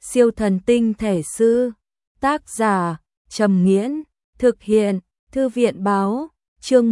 Siêu thần tinh thể sư. Tác giả Trầm Nghiễn. Thực hiện Thư viện Báo. Chương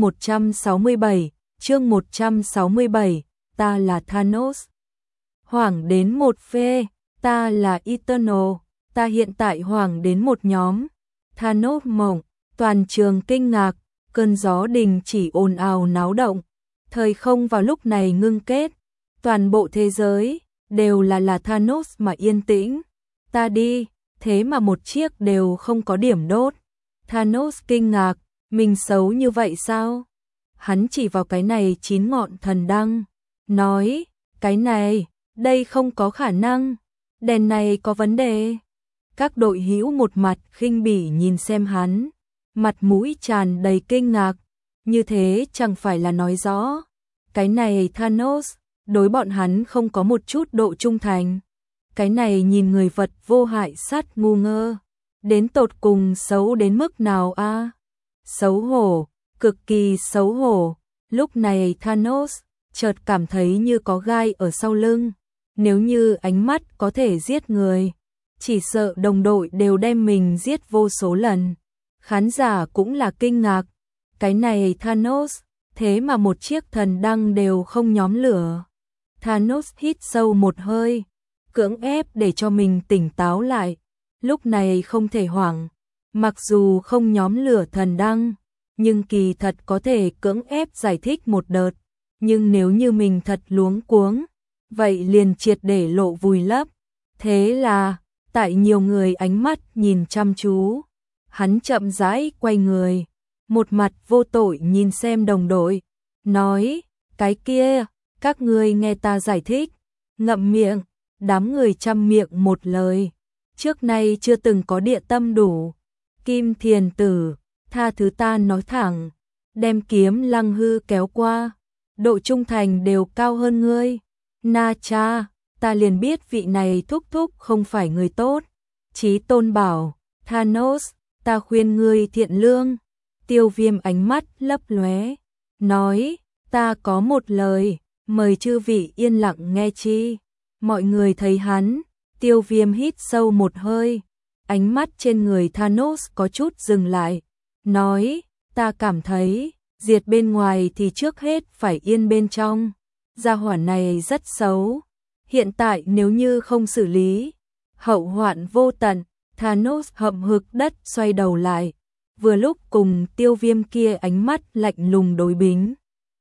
167. Ta là Thanos. Hoảng đến một phê. Ta là Eternal. Ta hiện tại hoảng đến một nhóm. Thanos mộng. Toàn trường kinh ngạc. Cơn gió đình chỉ ồn ào náo động. Thời không vào lúc này ngưng kết. Toàn bộ thế giới đều là Thanos mà yên tĩnh. Ta đi, thế mà một chiếc đều không có điểm đốt. Thanos kinh ngạc, mình xấu như vậy sao? Hắn chỉ vào cái này 9 ngọn thần đăng, nói, cái này, đây không có khả năng, đèn này có vấn đề. Các đội hữu một mặt khinh bỉ nhìn xem hắn, mặt mũi tràn đầy kinh ngạc, như thế chẳng phải là nói rõ. Cái này Thanos, đối bọn hắn không có một chút độ trung thành. Cái này nhìn người vật vô hại sát ngu ngơ, đến tột cùng xấu đến mức nào a? Xấu hổ, cực kỳ xấu hổ. Lúc này Thanos chợt cảm thấy như có gai ở sau lưng. Nếu như ánh mắt có thể giết người, chỉ sợ đồng đội đều đem mình giết vô số lần. Khán giả cũng là kinh ngạc. Cái này Thanos, thế mà một chiếc thần đăng đều không nhóm lửa. Thanos hít sâu một hơi, cưỡng ép để cho mình tỉnh táo lại. Lúc này không thể hoảng, mặc dù không nhóm lửa thần đăng, nhưng kỳ thật có thể cưỡng ép giải thích một đợt. Nhưng nếu như mình thật luống cuống, vậy liền triệt để lộ vùi lấp. Thế là, tại nhiều người ánh mắt nhìn chăm chú, hắn chậm rãi quay người, một mặt vô tội nhìn xem đồng đội, nói, cái kia, các ngươi nghe ta giải thích. Ngậm miệng. Đám người chăm miệng một lời. Trước nay chưa từng có địa tâm đủ. Kim Thiền Tử, tha thứ ta nói thẳng. Đem kiếm Lăng Hư kéo qua. Độ trung thành đều cao hơn ngươi. Na cha, ta liền biết vị này thúc thúc không phải người tốt. Chí Tôn bảo, Thanos, ta khuyên ngươi thiện lương. Tiêu Viêm ánh mắt lấp lóe, nói, ta có một lời, mời chư vị yên lặng nghe chi. Mọi người thấy hắn, Tiêu Viêm hít sâu một hơi, ánh mắt trên người Thanos có chút dừng lại, nói, ta cảm thấy, diệt bên ngoài thì trước hết phải yên bên trong, gia hỏa này rất xấu, hiện tại nếu như không xử lý, hậu hoạn vô tận. Thanos hậm hực đất xoay đầu lại, vừa lúc cùng Tiêu Viêm kia ánh mắt lạnh lùng đối bính.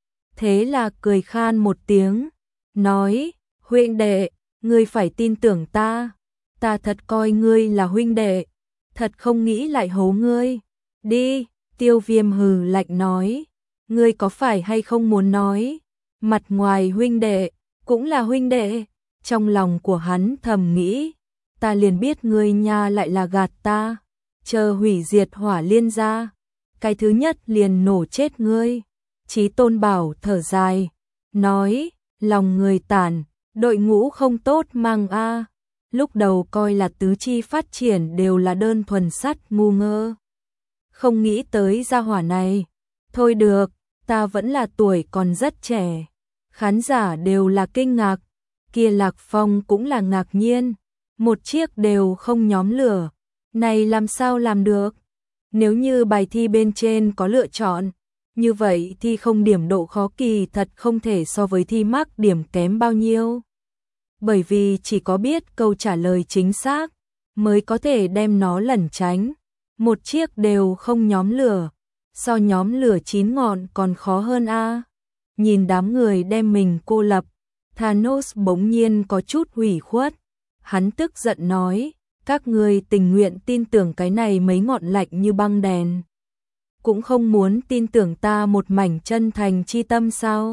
Thế là cười khan một tiếng, nói, huynh đệ, ngươi phải tin tưởng ta thật coi ngươi là huynh đệ, thật không nghĩ lại hố ngươi. Đi, Tiêu Viêm hừ lạnh nói, ngươi có phải hay không muốn nói, mặt ngoài huynh đệ, cũng là huynh đệ. Trong lòng của hắn thầm nghĩ, ta liền biết ngươi nha lại là gạt ta, chờ hủy diệt Hỏa Liên ra, cái thứ nhất liền nổ chết ngươi. Chí Tôn bảo thở dài, nói, lòng người tàn, đội ngũ không tốt mang a. Lúc đầu coi là tứ chi phát triển đều là đơn thuần sắt ngu ngơ. Không nghĩ tới gia hỏa này. Thôi được, ta vẫn là tuổi còn rất trẻ. Khán giả đều là kinh ngạc, kia Lạc Phong cũng là ngạc nhiên. Một chiếc đều không nhóm lửa, này làm sao làm được? Nếu như bài thi bên trên có lựa chọn, như vậy thì không điểm độ khó kỳ thật không thể so với thi mắc điểm kém bao nhiêu. Bởi vì chỉ có biết câu trả lời chính xác mới có thể đem nó lẩn tránh. Một chiếc đều không nhóm lửa, so nhóm lửa 9 ngọn còn khó hơn a. Nhìn đám người đem mình cô lập, Thanos bỗng nhiên có chút hủy khuất. Hắn tức giận nói, các ngươi tình nguyện tin tưởng cái này mấy ngọn lạnh như băng đèn, cũng không muốn tin tưởng ta một mảnh chân thành chi tâm sao?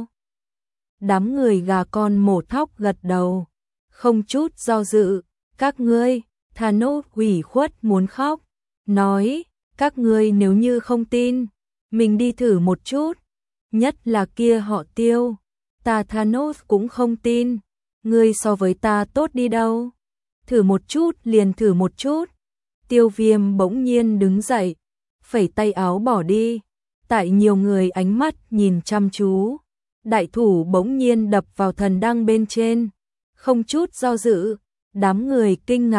Đám người gà con mổ thóc gật đầu, không chút do dự. Các ngươi, Thanos ủy khuất muốn khóc, nói, các ngươi nếu như không tin, mình đi thử một chút, nhất là kia họ Tiêu, ta Thanos cũng không tin, ngươi so với ta tốt đi đâu, thử một chút liền thử một chút. Tiêu Viêm bỗng nhiên đứng dậy, phẩy tay áo bỏ đi. Tại nhiều người ánh mắt nhìn chăm chú, đại thủ bỗng nhiên đập vào thần đăng bên trên, không chút do dự. Đám người kinh ngạc,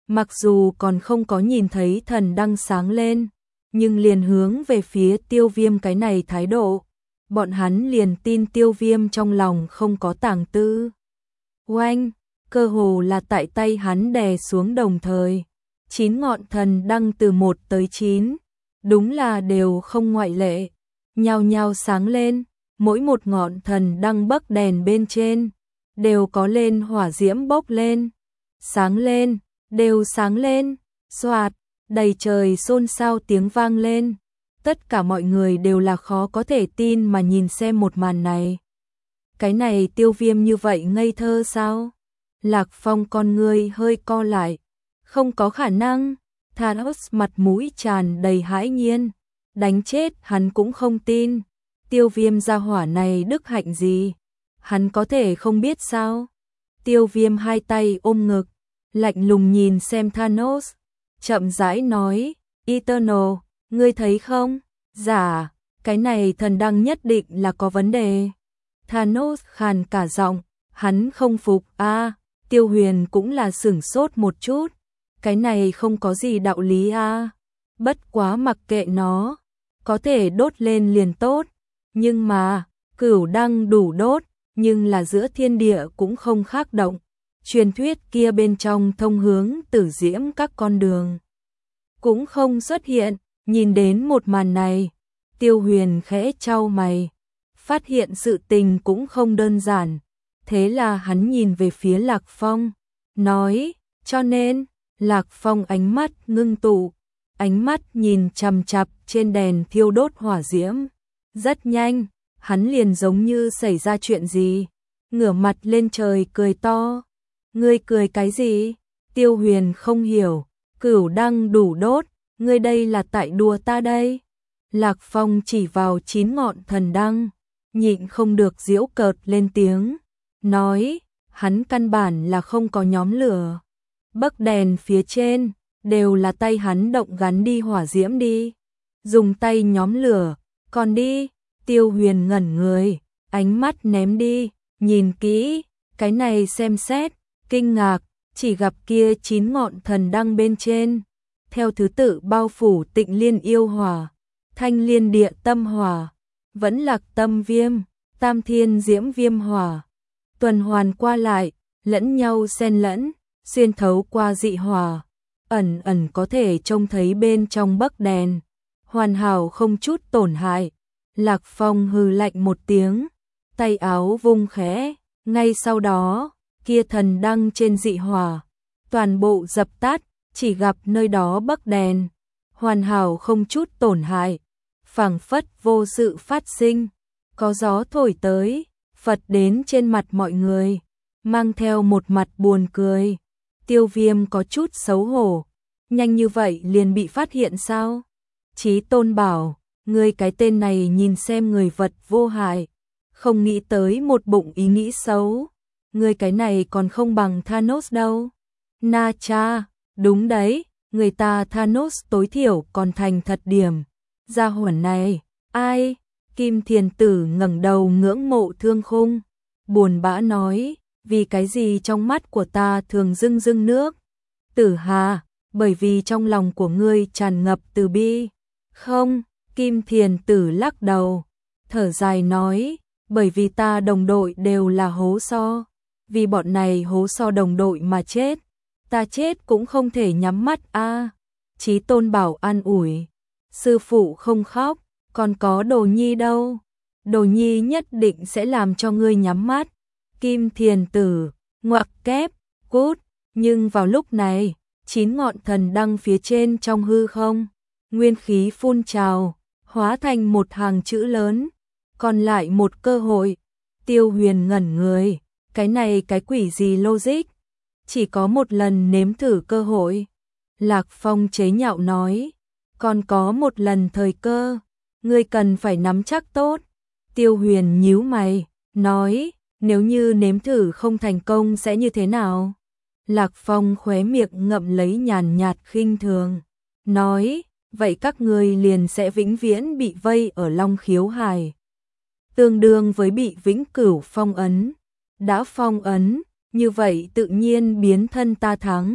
Mặc dù còn không có nhìn thấy thần đăng sáng lên, nhưng liền hướng về phía Tiêu Viêm cái này thái độ, bọn hắn liền tin Tiêu Viêm trong lòng không có tàng tư. Oanh, cơ hồ là tại tay hắn đè xuống đồng thời, 9 ngọn thần đăng từ 1 tới 9, đúng là đều không ngoại lệ, nhao nhao sáng lên, mỗi một ngọn thần đăng bấc đèn bên trên đều có lên hỏa diễm bốc lên, sáng lên, đều sáng lên, xoạt, đầy trời xôn xao tiếng vang lên. Tất cả mọi người đều là khó có thể tin mà nhìn xem một màn này. Cái này Tiêu Viêm như vậy ngây thơ sao? Lạc Phong con ngươi hơi co lại. Không có khả năng. Thanos mặt mũi tràn đầy hãi nhiên. Đánh chết hắn cũng không tin. Tiêu Viêm gia hỏa này đức hạnh gì? Hắn có thể không biết sao? Tiêu Viêm hai tay ôm ngực, lạnh lùng nhìn xem Thanos, chậm rãi nói, Eternal, ngươi thấy không? Dạ, cái này thần đăng nhất định là có vấn đề. Thanos khàn cả giọng, hắn không phục a. Tiêu Huyền cũng là sửng sốt một chút, cái này không có gì đạo lý a. Bất quá mặc kệ nó, có thể đốt lên liền tốt, nhưng mà, cửu đăng đủ đốt, nhưng là giữa thiên địa cũng không khác động. Truyền thuyết kia bên trong thông hướng tử diễm các con đường cũng không xuất hiện. Nhìn đến một màn này, Tiêu Huyền khẽ chau mày, phát hiện sự tình cũng không đơn giản. Thế là hắn nhìn về phía Lạc Phong, nói, cho nên, Lạc Phong ánh mắt ngưng tụ, ánh mắt nhìn chằm chằm trên đèn thiêu đốt hỏa diễm. Rất nhanh, hắn liền giống như xảy ra chuyện gì, ngửa mặt lên trời cười to. Ngươi cười cái gì? Tiêu Huyền không hiểu, cửu đăng đủ đốt, ngươi đây là tại đùa ta đây. Lạc Phong chỉ vào 9 ngọn thần đăng, nhịn không được giễu cợt lên tiếng, nói, hắn căn bản là không có nhóm lửa. Bấc đèn phía trên, đều là tay hắn động gắn đi hỏa diễm đi. Dùng tay nhóm lửa, còn đi. Tiêu Huyền ngẩn người, ánh mắt ném đi, nhìn kỹ, cái này xem xét, kinh ngạc, chỉ gặp kia 9 ngọn thần đăng bên trên, theo thứ tự bao phủ Tịnh Liên yêu hỏa, Thanh Liên địa tâm hỏa, Vẫn Lạc tâm viêm, Tam Thiên diễm viêm hỏa, tuần hoàn qua lại, lẫn nhau xen lẫn, xuyên thấu qua dị hỏa, ẩn ẩn có thể trông thấy bên trong bấc đèn, hoàn hảo không chút tổn hại. Lạc Phong hừ lạnh một tiếng, tay áo vung khẽ, ngay sau đó, kia thần đăng trên dị hỏa, toàn bộ dập tắt, chỉ gặp nơi đó bấc đèn, hoàn hảo không chút tổn hại, phảng phất vô sự phát sinh. Có gió thổi tới, phật đến trên mặt mọi người, mang theo một mặt buồn cười. Tiêu Viêm có chút xấu hổ, nhanh như vậy liền bị phát hiện sao? Chí Tôn bảo, ngươi cái tên này nhìn xem người vật vô hại, không nghĩ tới một bụng ý nghĩ xấu. Ngươi cái này còn không bằng Thanos đâu. Na cha, đúng đấy, người ta Thanos tối thiểu còn thành thật điểm. Gia hỏa này, ai? Kim Thiền Tử ngẩng đầu ngưỡng mộ Thương Khung, buồn bã nói, vì cái gì trong mắt của ta thường rưng rưng nước? Tử Hà, bởi vì trong lòng của ngươi tràn ngập từ bi. Không, Kim Thiền Tử lắc đầu, thở dài nói, bởi vì ta đồng đội đều là hố so, vì bọn này hố so đồng đội mà chết, ta chết cũng không thể nhắm mắt a. Chí Tôn bảo an ủi, sư phụ không khóc, còn có Đồ Nhi đâu, Đồ Nhi nhất định sẽ làm cho ngươi nhắm mắt. Kim Thiền Tử, ngoặc kép, cút, nhưng vào lúc này, 9 ngọn thần đăng phía trên trong hư không, nguyên khí phun trào, hóa thành một hàng chữ lớn, còn lại một cơ hội. Tiêu Huyền ngẩn người, cái này cái quỷ gì logic, chỉ có một lần nếm thử cơ hội. Lạc Phong chế nhạo nói, còn có một lần thời cơ, ngươi cần phải nắm chắc tốt. Tiêu Huyền nhíu mày, nói, nếu như nếm thử không thành công sẽ như thế nào? Lạc Phong khóe miệng ngậm lấy nhàn nhạt khinh thường, nói, vậy các ngươi liền sẽ vĩnh viễn bị vây ở Long Khiếu Hải, tương đương với bị vĩnh cửu phong ấn. Đã phong ấn, như vậy tự nhiên biến thân ta thắng.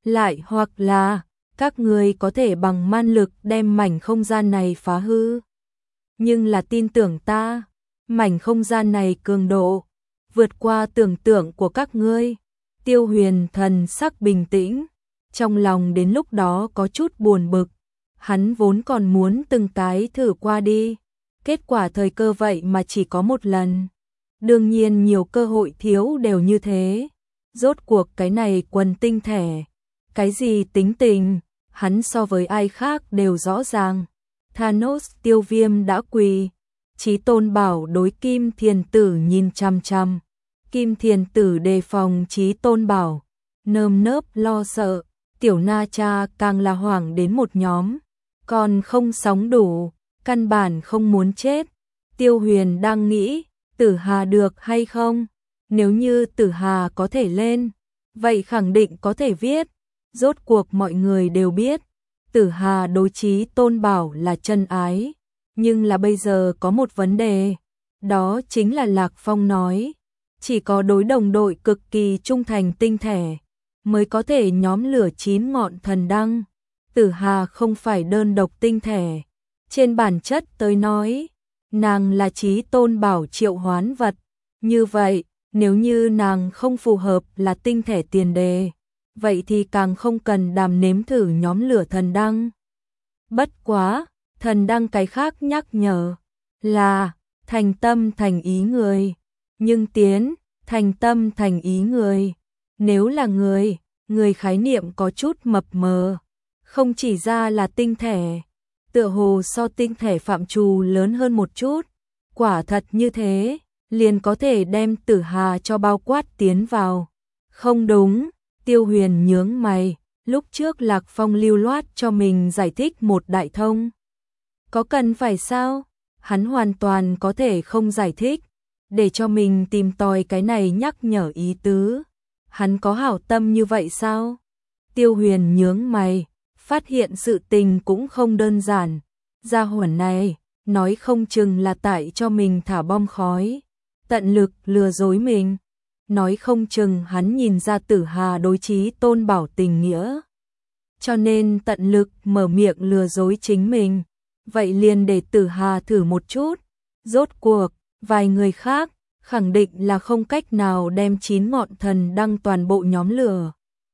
lại hoặc là các ngươi có thể bằng man lực đem mảnh không gian này phá hư. Nhưng là tin tưởng ta, mảnh không gian này cường độ vượt qua tưởng tượng của các ngươi. Tiêu Huyền thần sắc bình tĩnh, trong lòng đến lúc đó có chút buồn bực, hắn vốn còn muốn từng cái thử qua đi, kết quả thời cơ vậy mà chỉ có một lần. Đương nhiên nhiều cơ hội thiếu đều như thế, rốt cuộc cái này quần tinh thể, cái gì tính tình, hắn so với ai khác đều rõ ràng. Thanos Tiêu Viêm đã quỳ, Chí Tôn Bảo đối Kim Thiền Tử nhìn chằm chằm. Kim Thiền Tử đề phòng Chí Tôn Bảo, nơm nớp lo sợ, Tiểu Na Cha càng là hoảng đến một nhóm, còn không sóng đủ, căn bản không muốn chết. Tiêu Huyền đang nghĩ, Tử Hà được hay không? Nếu như Tử Hà có thể lên, vậy khẳng định có thể viết. Rốt cuộc mọi người đều biết, Tử Hà đối Chí Tôn Bảo là chân ái, nhưng là bây giờ có một vấn đề, đó chính là Lạc Phong nói, chỉ có đối đồng đội cực kỳ trung thành tinh thể mới có thể nhóm lửa 9 ngọn thần đăng. Tử Hà không phải đơn độc tinh thể, trên bản chất tới nói, nàng là Chí Tôn Bảo triệu hoán vật, như vậy, nếu như nàng không phù hợp là tinh thể tiền đề, vậy thì càng không cần đàm nếm thử nhóm lửa thần đăng. Bất quá, thần đăng cái khác nhắc nhở là thành tâm thành ý người, nhưng thành tâm thành ý người, nếu là người khái niệm có chút mập mờ, không chỉ ra là tinh thể, tựa hồ so tinh thể phạm trù lớn hơn một chút, quả thật như thế, liền có thể đem Tử Hà cho bao quát tiến vào. Không đúng, Tiêu Huyền nhướng mày, lúc trước Lạc Phong lưu loát cho mình giải thích một đại thông. Có cần phải sao? Hắn hoàn toàn có thể không giải thích, để cho mình tìm tòi cái này nhắc nhở ý tứ. Hắn có hảo tâm như vậy sao? Tiêu Huyền nhướng mày, phát hiện sự tình cũng không đơn giản. Gia hỏa này, nói không chừng là tại cho mình thả bom khói, tận lực lừa dối mình. Nói không chừng hắn nhìn ra Tử Hà đối Chí Tôn Bảo tình nghĩa, cho nên tận lực mở miệng lừa dối chính mình. Vậy liền để Tử Hà thử một chút. Rốt cuộc, vài người khác khẳng định là không cách nào đem 9 ngọn thần đăng toàn bộ nhóm lửa.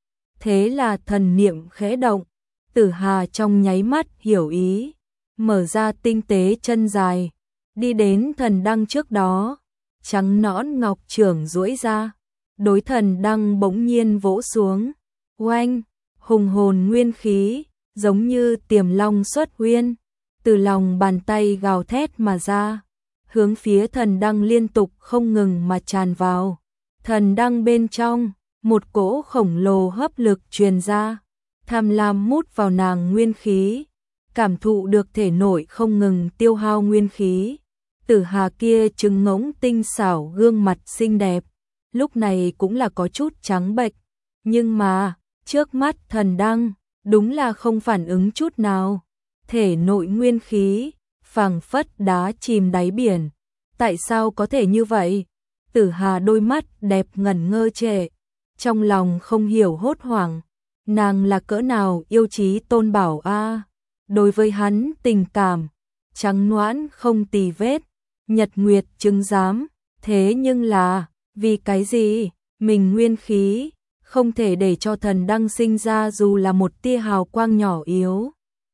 Thế là thần niệm khẽ động, Tử Hà trong nháy mắt hiểu ý, mở ra tinh tế chân dài, đi đến thần đăng trước đó, trắng nõn ngọc trưởng duỗi ra, đối thần đăng bỗng nhiên vỗ xuống, oanh, hùng hồn nguyên khí, giống như tiềm long xuất huyên, từ lòng bàn tay gào thét mà ra, hướng phía thần đăng liên tục không ngừng mà tràn vào. Thần đăng bên trong, một cỗ khổng lồ hấp lực truyền ra, tham lam mút vào nàng nguyên khí, cảm thụ được thể nội không ngừng tiêu hao nguyên khí. Tử Hà kia trừng ngỗng tinh xảo gương mặt xinh đẹp, lúc này cũng là có chút trắng bệch, nhưng mà, trước mắt thần đăng, đúng là không phản ứng chút nào. Thể nội nguyên khí, phảng phất đá chìm đáy biển. Tại sao có thể như vậy? Tử Hà đôi mắt đẹp ngẩn ngơ trệ, trong lòng không hiểu hốt hoảng. Nàng là cỡ nào yêu Chí Tôn Bảo a? Đối với hắn tình cảm, trắng nõn không tì vết, nhật nguyệt chứng giám. Thế nhưng là, vì cái gì? Mình nguyên khí, không thể để cho thần đăng sinh ra dù là một tia hào quang nhỏ yếu.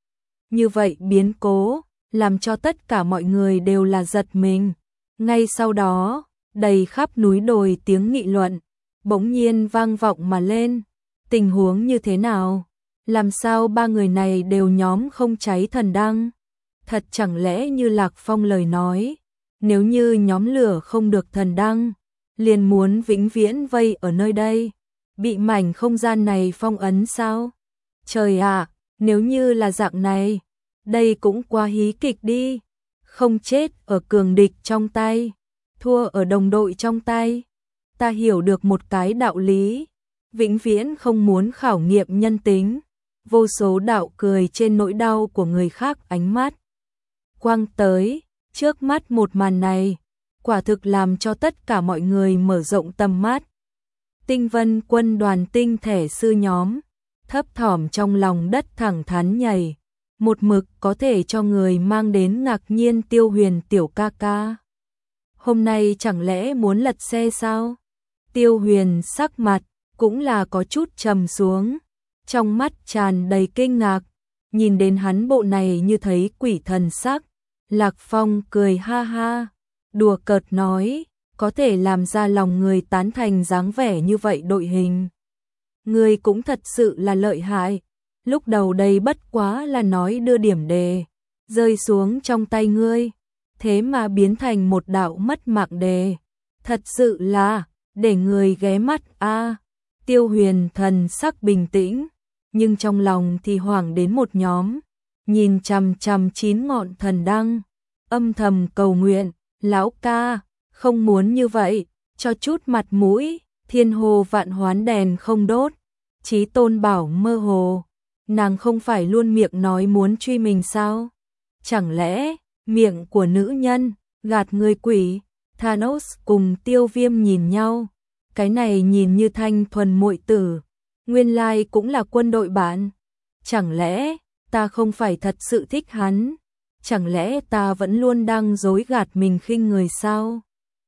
Như vậy biến cố, làm cho tất cả mọi người đều là giật mình. Ngay sau đó, đầy khắp núi đồi tiếng nghị luận, bỗng nhiên vang vọng mà lên. Tình huống như thế nào? Làm sao ba người này đều nhóm không cháy thần đăng? Thật chẳng lẽ như Lạc Phong lời nói, nếu như nhóm lửa không được thần đăng, liền muốn vĩnh viễn vây ở nơi đây, bị mảnh không gian này phong ấn sao? Trời ạ, nếu như là dạng này, đây cũng quá hí kịch đi, không chết ở cường địch trong tay, thua ở đồng đội trong tay. Ta hiểu được một cái đạo lý, vĩnh viễn không muốn khảo nghiệm nhân tính. Vô số đạo cười trên nỗi đau của người khác ánh mắt quang tới, trước mắt một màn này, quả thực làm cho tất cả mọi người mở rộng tầm mắt. Tinh Vân quân đoàn tinh thể sư nhóm, thấp thỏm trong lòng đất thẳng thắn nhảy, một mực có thể cho người mang đến ngạc nhiên. Tiêu Huyền tiểu ca ca, hôm nay chẳng lẽ muốn lật xe sao? Tiêu Huyền sắc mặt cũng là có chút trầm xuống, trong mắt tràn đầy kinh ngạc, nhìn đến hắn bộ này như thấy quỷ thần sắc. Lạc Phong cười ha ha, đùa cợt nói, có thể làm ra lòng người tán thành dáng vẻ như vậy đội hình. Ngươi cũng thật sự là lợi hại, lúc đầu đây bất quá là nói đưa điểm đề, rơi xuống trong tay ngươi, thế mà biến thành một đạo mất mạng đề. Thật sự là, để người ghé mắt a. Tiêu Huyền thần sắc bình tĩnh, nhưng trong lòng thì hoảng đến một nhóm, nhìn chằm chằm 9 ngọn thần đăng, âm thầm cầu nguyện, lão ca, không muốn như vậy, cho chút mặt mũi. Thiên hồ vạn hoán đèn không đốt. Chí Tôn bảo mơ hồ, nàng không phải luôn miệng nói muốn truy mình sao? Chẳng lẽ miệng của nữ nhân gạt người quỷ? Thanos cùng Tiêu Viêm nhìn nhau, cái này nhìn như thanh thuần muội tử, nguyên lai cũng là quân đội bạn. Chẳng lẽ ta không phải thật sự thích hắn? Chẳng lẽ ta vẫn luôn đang dối gạt mình khinh người sao?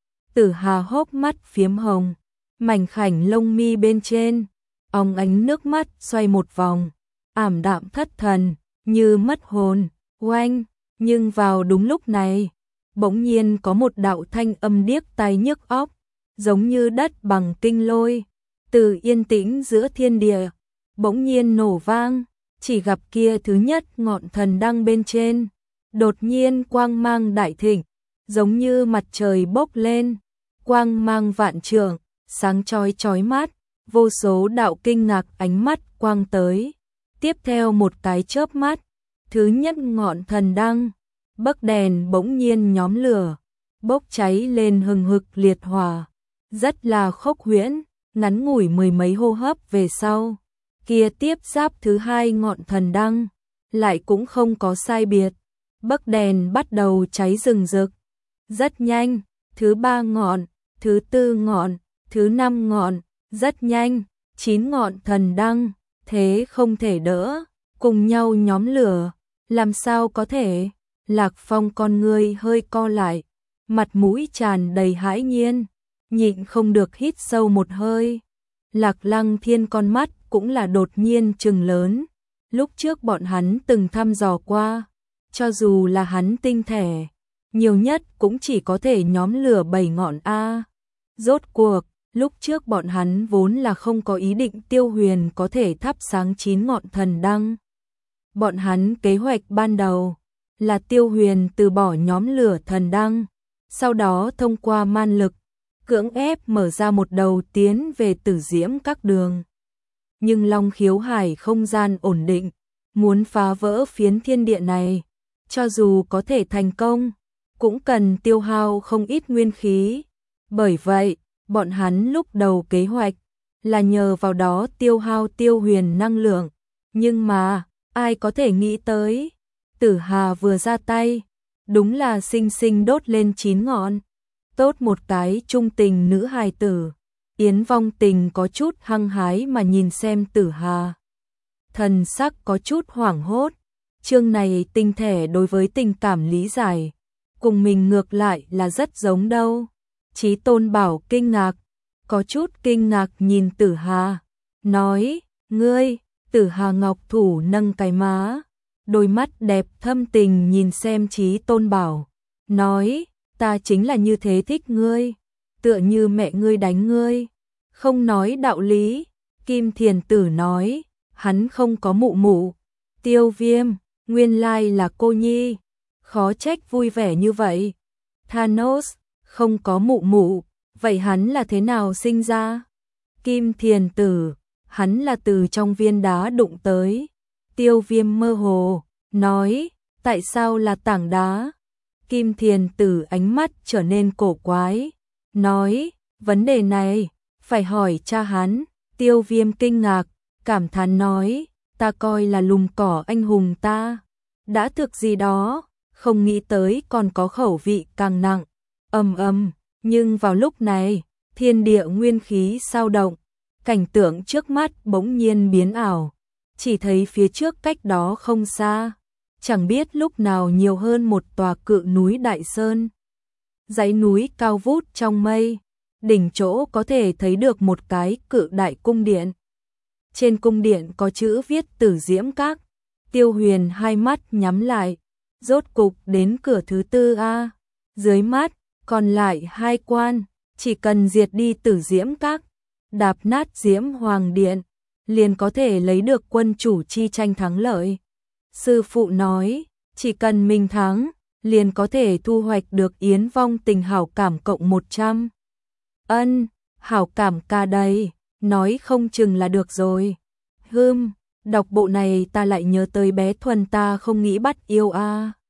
Tử Hà hốc mắt phiếm hồng, mảnh khảnh lông mi bên trên, óng ánh nước mắt xoay một vòng, ảm đạm thất thần, như mất hồn. Oanh, nhưng vào đúng lúc này, bỗng nhiên có một đạo thanh âm điếc tai nhức óc, giống như đất bằng kinh lôi, từ yên tĩnh giữa thiên địa, bỗng nhiên nổ vang. Chỉ gặp kia thứ nhất ngọn thần đăng bên trên, đột nhiên quang mang đại thịnh, giống như mặt trời bốc lên, quang mang vạn trượng, sáng chói chói mắt, vô số đạo kinh ngạc ánh mắt quang tới. Tiếp theo một cái chớp mắt, thứ nhất ngọn thần đăng, bấc đèn bỗng nhiên nhóm lửa, bốc cháy lên hừng hực liệt hỏa, rất là khốc huyễn. Ngắn ngủi mười mấy hô hấp về sau, kia tiếp giáp thứ hai ngọn thần đăng, lại cũng không có sai biệt, bấc đèn bắt đầu cháy rừng rực. Rất nhanh, thứ ba ngọn, thứ tư ngọn, thứ năm ngọn, rất nhanh, 9 ngọn thần đăng, thế không thể đỡ, cùng nhau nhóm lửa, làm sao có thể? Lạc Phong con ngươi hơi co lại, mặt mũi tràn đầy hãi nhiên, nhịn không được hít sâu một hơi. Lạc Lăng Thiên con mắt cũng là đột nhiên trừng lớn, lúc trước bọn hắn từng thăm dò qua, cho dù là hắn tinh thể, nhiều nhất cũng chỉ có thể nhóm lửa 7 ngọn a. Rốt cuộc, lúc trước bọn hắn vốn là không có ý định Tiêu Huyền có thể thắp sáng 9 ngọn thần đăng. Bọn hắn kế hoạch ban đầu là Tiêu Huyền từ bỏ nhóm lửa thần đăng, sau đó thông qua man lực cưỡng ép mở ra một đầu tiến về Tử Diễm các đường. Nhưng Long Khiếu Hải không gian ổn định, muốn phá vỡ phiến thiên địa này, cho dù có thể thành công, cũng cần tiêu hao không ít nguyên khí. Bởi vậy, bọn hắn lúc đầu kế hoạch là nhờ vào đó tiêu hao Tiêu Huyền năng lượng. Nhưng mà, ai có thể nghĩ tới, Tử Hà vừa ra tay, đúng là xinh xinh đốt lên 9 ngọn. Tốt một cái trung tình nữ hài tử. Yến Vong Tình có chút hăng hái mà nhìn xem Tử Hà, thần sắc có chút hoảng hốt. Chương này tinh thể đối với tình cảm lý giải, cùng mình ngược lại là rất giống đâu. Chí Tôn bảo kinh ngạc, có chút kinh ngạc nhìn Tử Hà, nói, ngươi. Tử Hà ngọc thủ nâng cái má, đôi mắt đẹp thâm tình nhìn xem Chí Tôn bảo, nói, ta chính là như thế thích ngươi, tựa như mẹ ngươi đánh ngươi, không nói đạo lý. Kim Thiền Tử nói, hắn không có mụ mụ. Tiêu Viêm, nguyên lai là cô nhi, khó trách vui vẻ như vậy. Thanos, không có mụ mụ, vậy hắn là thế nào sinh ra? Kim Thiền Tử, hắn là từ trong viên đá đụng tới. Tiêu Viêm mơ hồ, nói, tại sao là tảng đá? Kim Thiền Tử ánh mắt trở nên cổ quái, nói, vấn đề này, phải hỏi cha hắn. Tiêu Viêm kinh ngạc, cảm thán nói, ta coi là lùm cỏ anh hùng ta, đã thực gì đó, không nghĩ tới còn có khẩu vị càng nặng. Nhưng vào lúc này, thiên địa nguyên khí sao động, cảnh tượng trước mắt bỗng nhiên biến ảo, chỉ thấy phía trước cách đó không xa, chẳng biết lúc nào nhiều hơn một tòa cự núi Đại Sơn. Dãy núi cao vút trong mây, đỉnh chỗ có thể thấy được một cái cự đại cung điện. Trên cung điện có chữ viết Tử Diễm Các. Tiêu Huyền hai mắt nhắm lại, rốt cục đến cửa thứ tư a. Dưới mắt còn lại 2 quan, chỉ cần diệt đi Tử Diễm Các, đạp nát Diễm Hoàng Điện, liền có thể lấy được quân chủ chi tranh thắng lợi. Sư phụ nói, chỉ cần mình thắng, liền có thể thu hoạch được Yến Vong Tình hảo cảm cộng 100. Ân, hảo cảm ca đây, nói không chừng là được rồi. Đọc bộ này ta lại nhớ tới bé Thuần ta không nghĩ bắt yêu a.